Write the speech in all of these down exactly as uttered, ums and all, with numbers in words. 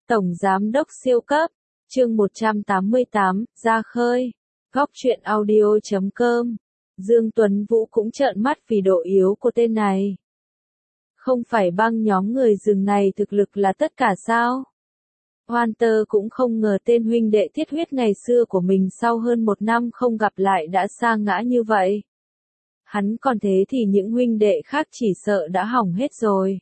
Tổng Giám đốc siêu cấp, chương một trăm tám mươi tám, ra khơi, góc truyện audio chấm com. Dương Tuấn Vũ cũng trợn mắt vì độ yếu của tên này. Không phải băng nhóm người rừng này thực lực là tất cả sao? Hunter cũng không ngờ tên huynh đệ thiết huyết ngày xưa của mình sau hơn một năm không gặp lại đã sa ngã như vậy. Hắn còn thế thì những huynh đệ khác chỉ sợ đã hỏng hết rồi.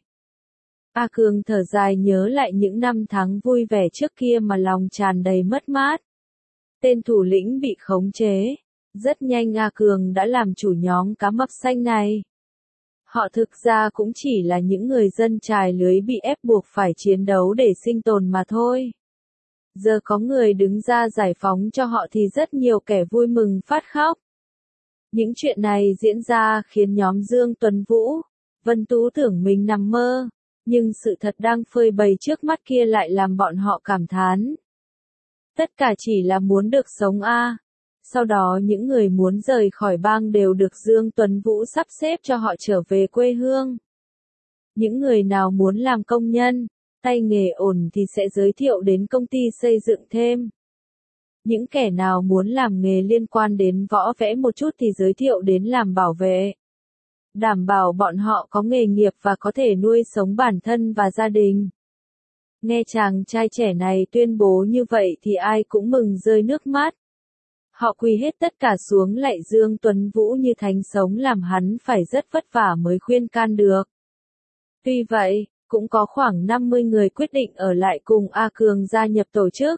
A Cường thở dài nhớ lại những năm tháng vui vẻ trước kia mà lòng tràn đầy mất mát. Tên thủ lĩnh bị khống chế. Rất nhanh A Cường đã làm chủ nhóm cá mập xanh này. Họ thực ra cũng chỉ là những người dân chài lưới bị ép buộc phải chiến đấu để sinh tồn mà thôi. Giờ có người đứng ra giải phóng cho họ thì rất nhiều kẻ vui mừng phát khóc. Những chuyện này diễn ra khiến nhóm Dương Tuấn Vũ, Vân Tú tưởng mình nằm mơ, nhưng sự thật đang phơi bày trước mắt kia lại làm bọn họ cảm thán. Tất cả chỉ là muốn được sống a. À. Sau đó những người muốn rời khỏi bang đều được Dương Tuấn Vũ sắp xếp cho họ trở về quê hương. Những người nào muốn làm công nhân, tay nghề ổn thì sẽ giới thiệu đến công ty xây dựng thêm. Những kẻ nào muốn làm nghề liên quan đến võ vẽ một chút thì giới thiệu đến làm bảo vệ. Đảm bảo bọn họ có nghề nghiệp và có thể nuôi sống bản thân và gia đình. Nghe chàng trai trẻ này tuyên bố như vậy thì ai cũng mừng rơi nước mắt. Họ quỳ hết tất cả xuống lạy Dương Tuấn Vũ như thánh sống làm hắn phải rất vất vả mới khuyên can được. Tuy vậy, cũng có khoảng năm mươi người quyết định ở lại cùng A Cường gia nhập tổ chức.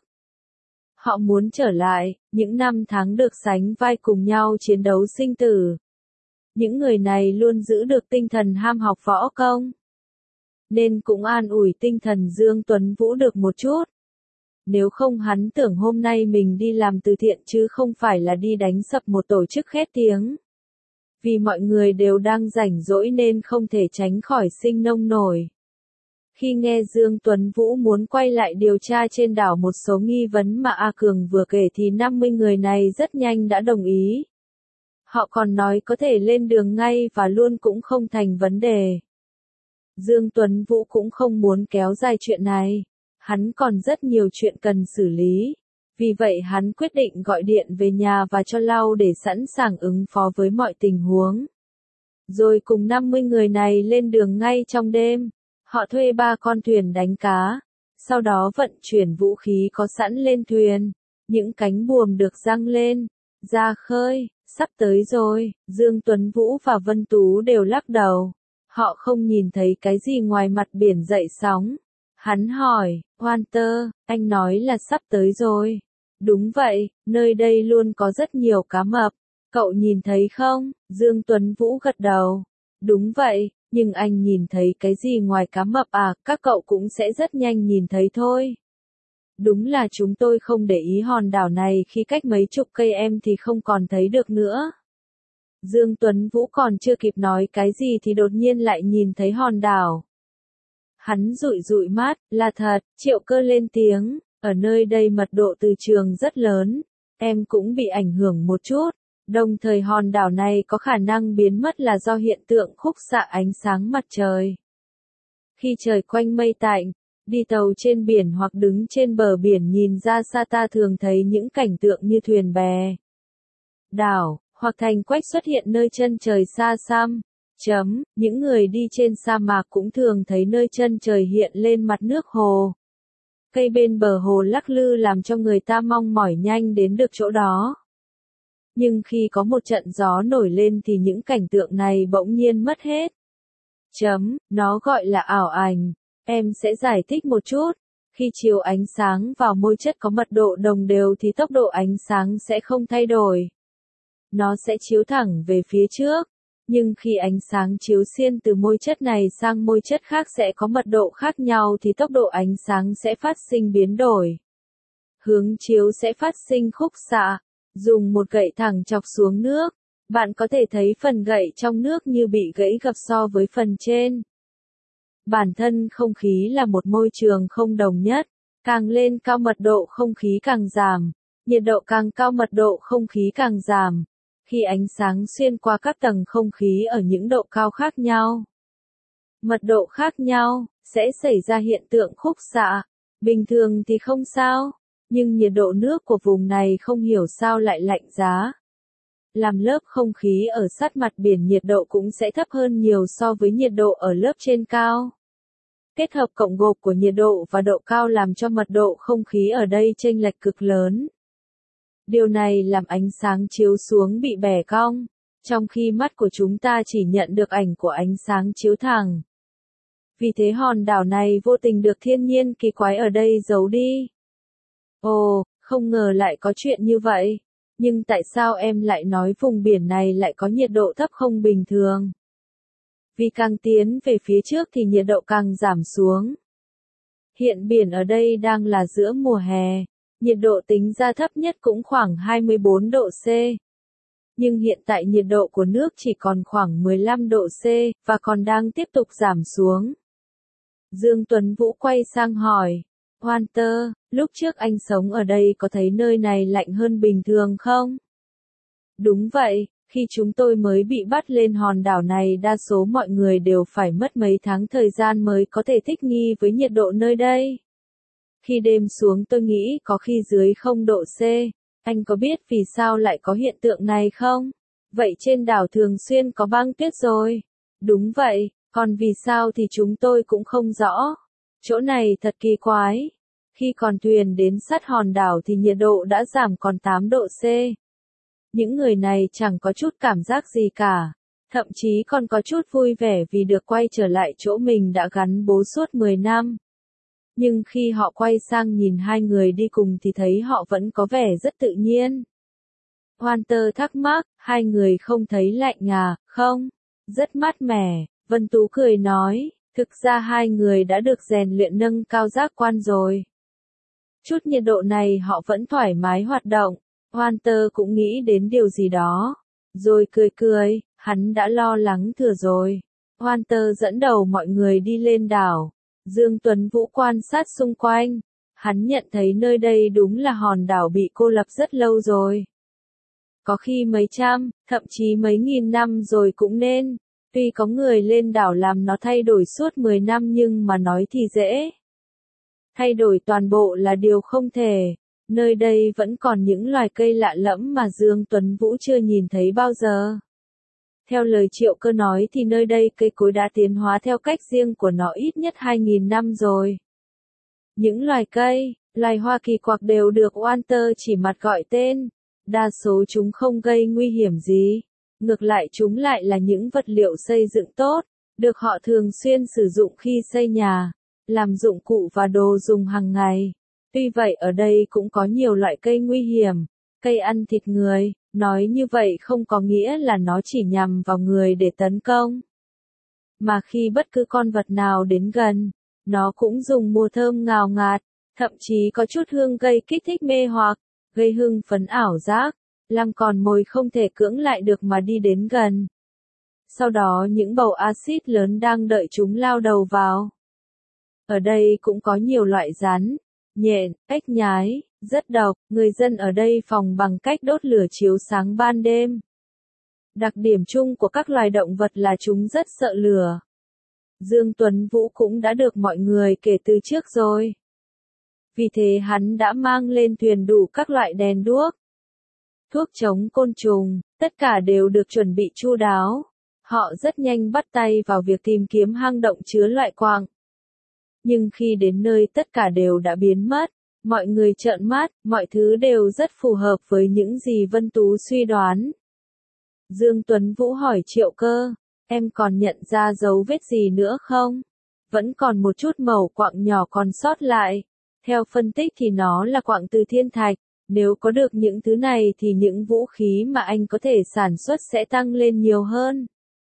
Họ muốn trở lại, những năm tháng được sánh vai cùng nhau chiến đấu sinh tử. Những người này luôn giữ được tinh thần ham học võ công. Nên cũng an ủi tinh thần Dương Tuấn Vũ được một chút. Nếu không hắn tưởng hôm nay mình đi làm từ thiện chứ không phải là đi đánh sập một tổ chức khét tiếng. Vì mọi người đều đang rảnh rỗi nên không thể tránh khỏi sinh nông nổi. Khi nghe Dương Tuấn Vũ muốn quay lại điều tra trên đảo một số nghi vấn mà A Cường vừa kể thì năm mươi người này rất nhanh đã đồng ý. Họ còn nói có thể lên đường ngay và luôn cũng không thành vấn đề. Dương Tuấn Vũ cũng không muốn kéo dài chuyện này. Hắn còn rất nhiều chuyện cần xử lý. Vì vậy hắn quyết định gọi điện về nhà và cho Lau để sẵn sàng ứng phó với mọi tình huống. Rồi cùng năm mươi người này lên đường ngay trong đêm. Họ thuê ba con thuyền đánh cá. Sau đó vận chuyển vũ khí có sẵn lên thuyền. Những cánh buồm được giăng lên. Ra khơi, sắp tới rồi. Dương Tuấn Vũ và Vân Tú đều lắc đầu. Họ không nhìn thấy cái gì ngoài mặt biển dậy sóng. Hắn hỏi, Hunter, anh nói là sắp tới rồi. Đúng vậy, nơi đây luôn có rất nhiều cá mập. Cậu nhìn thấy không? Dương Tuấn Vũ gật đầu. Đúng vậy, nhưng anh nhìn thấy cái gì ngoài cá mập à? Các cậu cũng sẽ rất nhanh nhìn thấy thôi. Đúng là chúng tôi không để ý hòn đảo này khi cách mấy chục cây em thì không còn thấy được nữa. Dương Tuấn Vũ còn chưa kịp nói cái gì thì đột nhiên lại nhìn thấy hòn đảo. Hắn dụi dụi mắt, là thật, Triệu Cơ lên tiếng, ở nơi đây mật độ từ trường rất lớn, em cũng bị ảnh hưởng một chút, đồng thời hòn đảo này có khả năng biến mất là do hiện tượng khúc xạ ánh sáng mặt trời. Khi trời quanh mây tạnh, đi tàu trên biển hoặc đứng trên bờ biển nhìn ra xa ta thường thấy những cảnh tượng như thuyền bè, đảo, hoặc thành quách xuất hiện nơi chân trời xa xăm. Chấm, những người đi trên sa mạc cũng thường thấy nơi chân trời hiện lên mặt nước hồ. Cây bên bờ hồ lắc lư làm cho người ta mong mỏi nhanh đến được chỗ đó. Nhưng khi có một trận gió nổi lên thì những cảnh tượng này bỗng nhiên mất hết. Chấm, nó gọi là ảo ảnh. Em sẽ giải thích một chút. Khi chiếu ánh sáng vào môi chất có mật độ đồng đều thì tốc độ ánh sáng sẽ không thay đổi. Nó sẽ chiếu thẳng về phía trước. Nhưng khi ánh sáng chiếu xuyên từ môi chất này sang môi chất khác sẽ có mật độ khác nhau thì tốc độ ánh sáng sẽ phát sinh biến đổi. Hướng chiếu sẽ phát sinh khúc xạ. Dùng một gậy thẳng chọc xuống nước, bạn có thể thấy phần gậy trong nước như bị gãy gập so với phần trên. Bản thân không khí là một môi trường không đồng nhất, càng lên cao mật độ không khí càng giảm, nhiệt độ càng cao mật độ không khí càng giảm. Khi ánh sáng xuyên qua các tầng không khí ở những độ cao khác nhau, mật độ khác nhau, sẽ xảy ra hiện tượng khúc xạ. Bình thường thì không sao, nhưng nhiệt độ nước của vùng này không hiểu sao lại lạnh giá. Làm lớp không khí ở sát mặt biển nhiệt độ cũng sẽ thấp hơn nhiều so với nhiệt độ ở lớp trên cao. Kết hợp cộng gộp của nhiệt độ và độ cao làm cho mật độ không khí ở đây chênh lệch cực lớn. Điều này làm ánh sáng chiếu xuống bị bẻ cong, trong khi mắt của chúng ta chỉ nhận được ảnh của ánh sáng chiếu thẳng. Vì thế hòn đảo này vô tình được thiên nhiên kỳ quái ở đây giấu đi. Ồ, không ngờ lại có chuyện như vậy. Nhưng tại sao em lại nói vùng biển này lại có nhiệt độ thấp không bình thường? Vì càng tiến về phía trước thì nhiệt độ càng giảm xuống. Hiện biển ở đây đang là giữa mùa hè, nhiệt độ tính ra thấp nhất cũng khoảng hai mươi bốn độ C. Nhưng hiện tại nhiệt độ của nước chỉ còn khoảng mười lăm độ C, và còn đang tiếp tục giảm xuống. Dương Tuấn Vũ quay sang hỏi, Walter, lúc trước anh sống ở đây có thấy nơi này lạnh hơn bình thường không? Đúng vậy, khi chúng tôi mới bị bắt lên hòn đảo này đa số mọi người đều phải mất mấy tháng thời gian mới có thể thích nghi với nhiệt độ nơi đây. Khi đêm xuống tôi nghĩ có khi dưới không độ C, anh có biết vì sao lại có hiện tượng này không? Vậy trên đảo thường xuyên có băng tuyết rồi. Đúng vậy, còn vì sao thì chúng tôi cũng không rõ. Chỗ này thật kỳ quái. Khi còn thuyền đến sát hòn đảo thì nhiệt độ đã giảm còn tám độ C. Những người này chẳng có chút cảm giác gì cả, thậm chí còn có chút vui vẻ vì được quay trở lại chỗ mình đã gắn bó suốt mười năm. Nhưng khi họ quay sang nhìn hai người đi cùng thì thấy họ vẫn có vẻ rất tự nhiên. Walter thắc mắc, hai người không thấy lạnh à, không? Rất mát mẻ, Vân Tú cười nói, thực ra hai người đã được rèn luyện nâng cao giác quan rồi. Chút nhiệt độ này họ vẫn thoải mái hoạt động. Walter cũng nghĩ đến điều gì đó, rồi cười cười, hắn đã lo lắng thừa rồi. Walter dẫn đầu mọi người đi lên đảo. Dương Tuấn Vũ quan sát xung quanh. Hắn nhận thấy nơi đây đúng là hòn đảo bị cô lập rất lâu rồi. Có khi mấy trăm, thậm chí mấy nghìn năm rồi cũng nên. Tuy có người lên đảo làm nó thay đổi suốt mười năm nhưng mà nói thì dễ. Thay đổi toàn bộ là điều không thể. Nơi đây vẫn còn những loài cây lạ lẫm mà Dương Tuấn Vũ chưa nhìn thấy bao giờ. Theo lời Triệu Cơ nói thì nơi đây cây cối đã tiến hóa theo cách riêng của nó ít nhất hai nghìn năm rồi. Những loài cây, loài hoa kỳ quặc đều được Walter chỉ mặt gọi tên. Đa số chúng không gây nguy hiểm gì. Ngược lại chúng lại là những vật liệu xây dựng tốt, được họ thường xuyên sử dụng khi xây nhà, làm dụng cụ và đồ dùng hàng ngày. Tuy vậy ở đây cũng có nhiều loại cây nguy hiểm, cây ăn thịt người, nói như vậy không có nghĩa là nó chỉ nhằm vào người để tấn công. Mà khi bất cứ con vật nào đến gần, nó cũng dùng mùi thơm ngào ngạt, thậm chí có chút hương gây kích thích mê hoặc, gây hưng phấn ảo giác, làm con mồi không thể cưỡng lại được mà đi đến gần. Sau đó những bầu axit lớn đang đợi chúng lao đầu vào. Ở đây cũng có nhiều loại rắn, nhện, ếch nhái, rất độc, người dân ở đây phòng bằng cách đốt lửa chiếu sáng ban đêm. Đặc điểm chung của các loài động vật là chúng rất sợ lửa. Dương Tuấn Vũ cũng đã được mọi người kể từ trước rồi. Vì thế hắn đã mang lên thuyền đủ các loại đèn đuốc, thuốc chống côn trùng, tất cả đều được chuẩn bị chu đáo. Họ rất nhanh bắt tay vào việc tìm kiếm hang động chứa loại quặng. Nhưng khi đến nơi tất cả đều đã biến mất, mọi người trợn mắt, mọi thứ đều rất phù hợp với những gì Vân Tú suy đoán. Dương Tuấn Vũ hỏi Triệu Cơ, em còn nhận ra dấu vết gì nữa không? Vẫn còn một chút mẩu quặng nhỏ còn sót lại. Theo phân tích thì nó là quặng từ thiên thạch. Nếu có được những thứ này thì những vũ khí mà anh có thể sản xuất sẽ tăng lên nhiều hơn.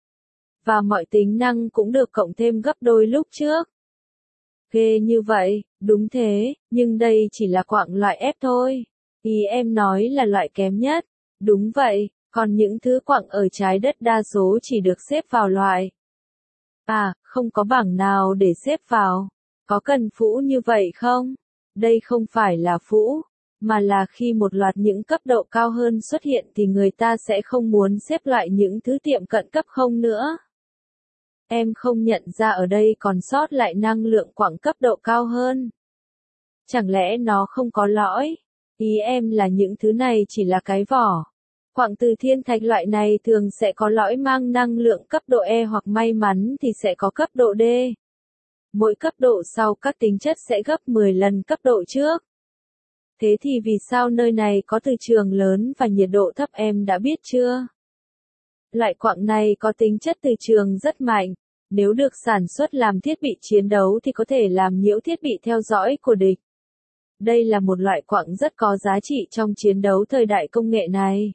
Và mọi tính năng cũng được cộng thêm gấp đôi lúc trước. Ghê như vậy, đúng thế, nhưng đây chỉ là quặng loại ép thôi. Ý em nói là loại kém nhất. Đúng vậy, còn những thứ quặng ở trái đất đa số chỉ được xếp vào loại. À, không có bảng nào để xếp vào. Có cần phũ như vậy không? Đây không phải là phũ, mà là khi một loạt những cấp độ cao hơn xuất hiện thì người ta sẽ không muốn xếp loại những thứ tiệm cận cấp không nữa. Em không nhận ra ở đây còn sót lại năng lượng quặng cấp độ cao hơn. Chẳng lẽ nó không có lõi? Ý em là những thứ này chỉ là cái vỏ. Quặng từ thiên thạch loại này thường sẽ có lõi mang năng lượng cấp độ E hoặc may mắn thì sẽ có cấp độ D. Mỗi cấp độ sau các tính chất sẽ gấp mười lần cấp độ trước. Thế thì vì sao nơi này có từ trường lớn và nhiệt độ thấp em đã biết chưa? Loại quặng này có tính chất từ trường rất mạnh. Nếu được sản xuất làm thiết bị chiến đấu thì có thể làm nhiễu thiết bị theo dõi của địch. Đây là một loại quặng rất có giá trị trong chiến đấu thời đại công nghệ này.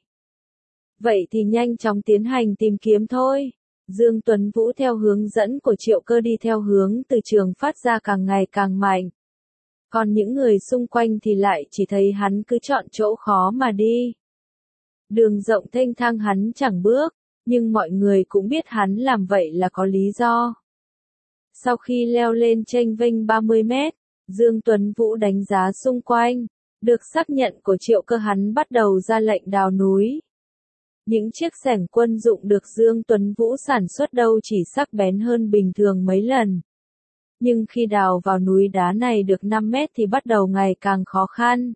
Vậy thì nhanh chóng tiến hành tìm kiếm thôi. Dương Tuấn Vũ theo hướng dẫn của Triệu Cơ đi theo hướng từ trường phát ra càng ngày càng mạnh. Còn những người xung quanh thì lại chỉ thấy hắn cứ chọn chỗ khó mà đi. Đường rộng thênh thang hắn chẳng bước, nhưng mọi người cũng biết hắn làm vậy là có lý do. Sau khi leo lên chênh vênh ba mươi mét, Dương Tuấn Vũ đánh giá xung quanh, được xác nhận của Triệu Cơ hắn bắt đầu ra lệnh đào núi. Những chiếc xẻng quân dụng được Dương Tuấn Vũ sản xuất đâu chỉ sắc bén hơn bình thường mấy lần. Nhưng khi đào vào núi đá này được năm mét thì bắt đầu ngày càng khó khăn.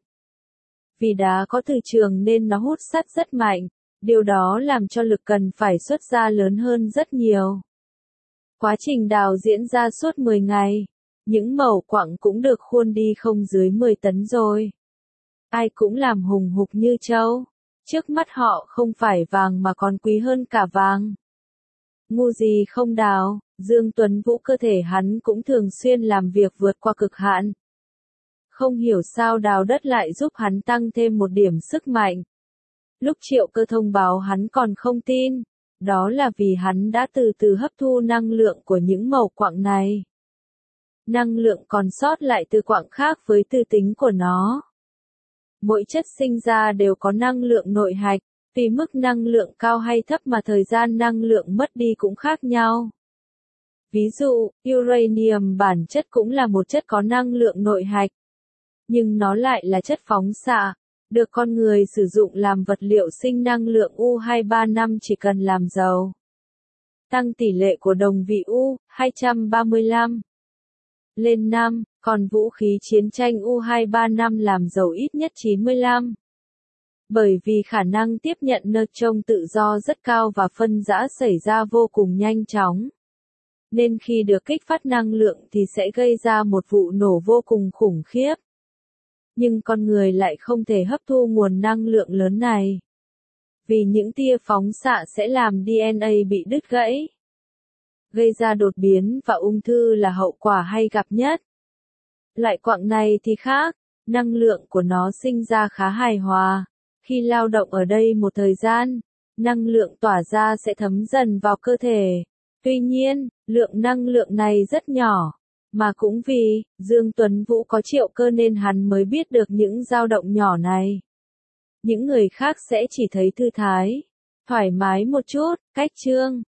Vì đá có từ trường nên nó hút sắt rất mạnh, điều đó làm cho lực cần phải xuất ra lớn hơn rất nhiều. Quá trình đào diễn ra suốt mười ngày, những mẩu quặng cũng được khuôn đi không dưới mười tấn rồi. Ai cũng làm hùng hục như trâu. Trước mắt họ không phải vàng mà còn quý hơn cả vàng. Ngu gì không đào, Dương Tuấn Vũ cơ thể hắn cũng thường xuyên làm việc vượt qua cực hạn. Không hiểu sao đào đất lại giúp hắn tăng thêm một điểm sức mạnh. Lúc Triệu Cơ thông báo hắn còn không tin, đó là vì hắn đã từ từ hấp thu năng lượng của những mẩu quặng này. Năng lượng còn sót lại từ quặng khác với tư tính của nó. Mỗi chất sinh ra đều có năng lượng nội hạch, tùy mức năng lượng cao hay thấp mà thời gian năng lượng mất đi cũng khác nhau. Ví dụ, uranium bản chất cũng là một chất có năng lượng nội hạch, nhưng nó lại là chất phóng xạ, được con người sử dụng làm vật liệu sinh năng lượng U hai ba năm chỉ cần làm dầu. Tăng tỷ lệ của đồng vị U hai trăm ba mươi lăm lên năm, còn vũ khí chiến tranh U hai ba năm làm dầu ít nhất chín mươi lăm. Bởi vì khả năng tiếp nhận neutron tự do rất cao và phân rã xảy ra vô cùng nhanh chóng. Nên khi được kích phát năng lượng thì sẽ gây ra một vụ nổ vô cùng khủng khiếp. Nhưng con người lại không thể hấp thu nguồn năng lượng lớn này. Vì những tia phóng xạ sẽ làm đê en a bị đứt gãy. Gây ra đột biến và ung thư là hậu quả hay gặp nhất. Loại quặng này thì khác, năng lượng của nó sinh ra khá hài hòa. Khi lao động ở đây một thời gian, năng lượng tỏa ra sẽ thấm dần vào cơ thể. Tuy nhiên, lượng năng lượng này rất nhỏ. Mà cũng vì, Dương Tuấn Vũ có Triệu Cơ nên hắn mới biết được những dao động nhỏ này. Những người khác sẽ chỉ thấy thư thái, thoải mái một chút, cách chương.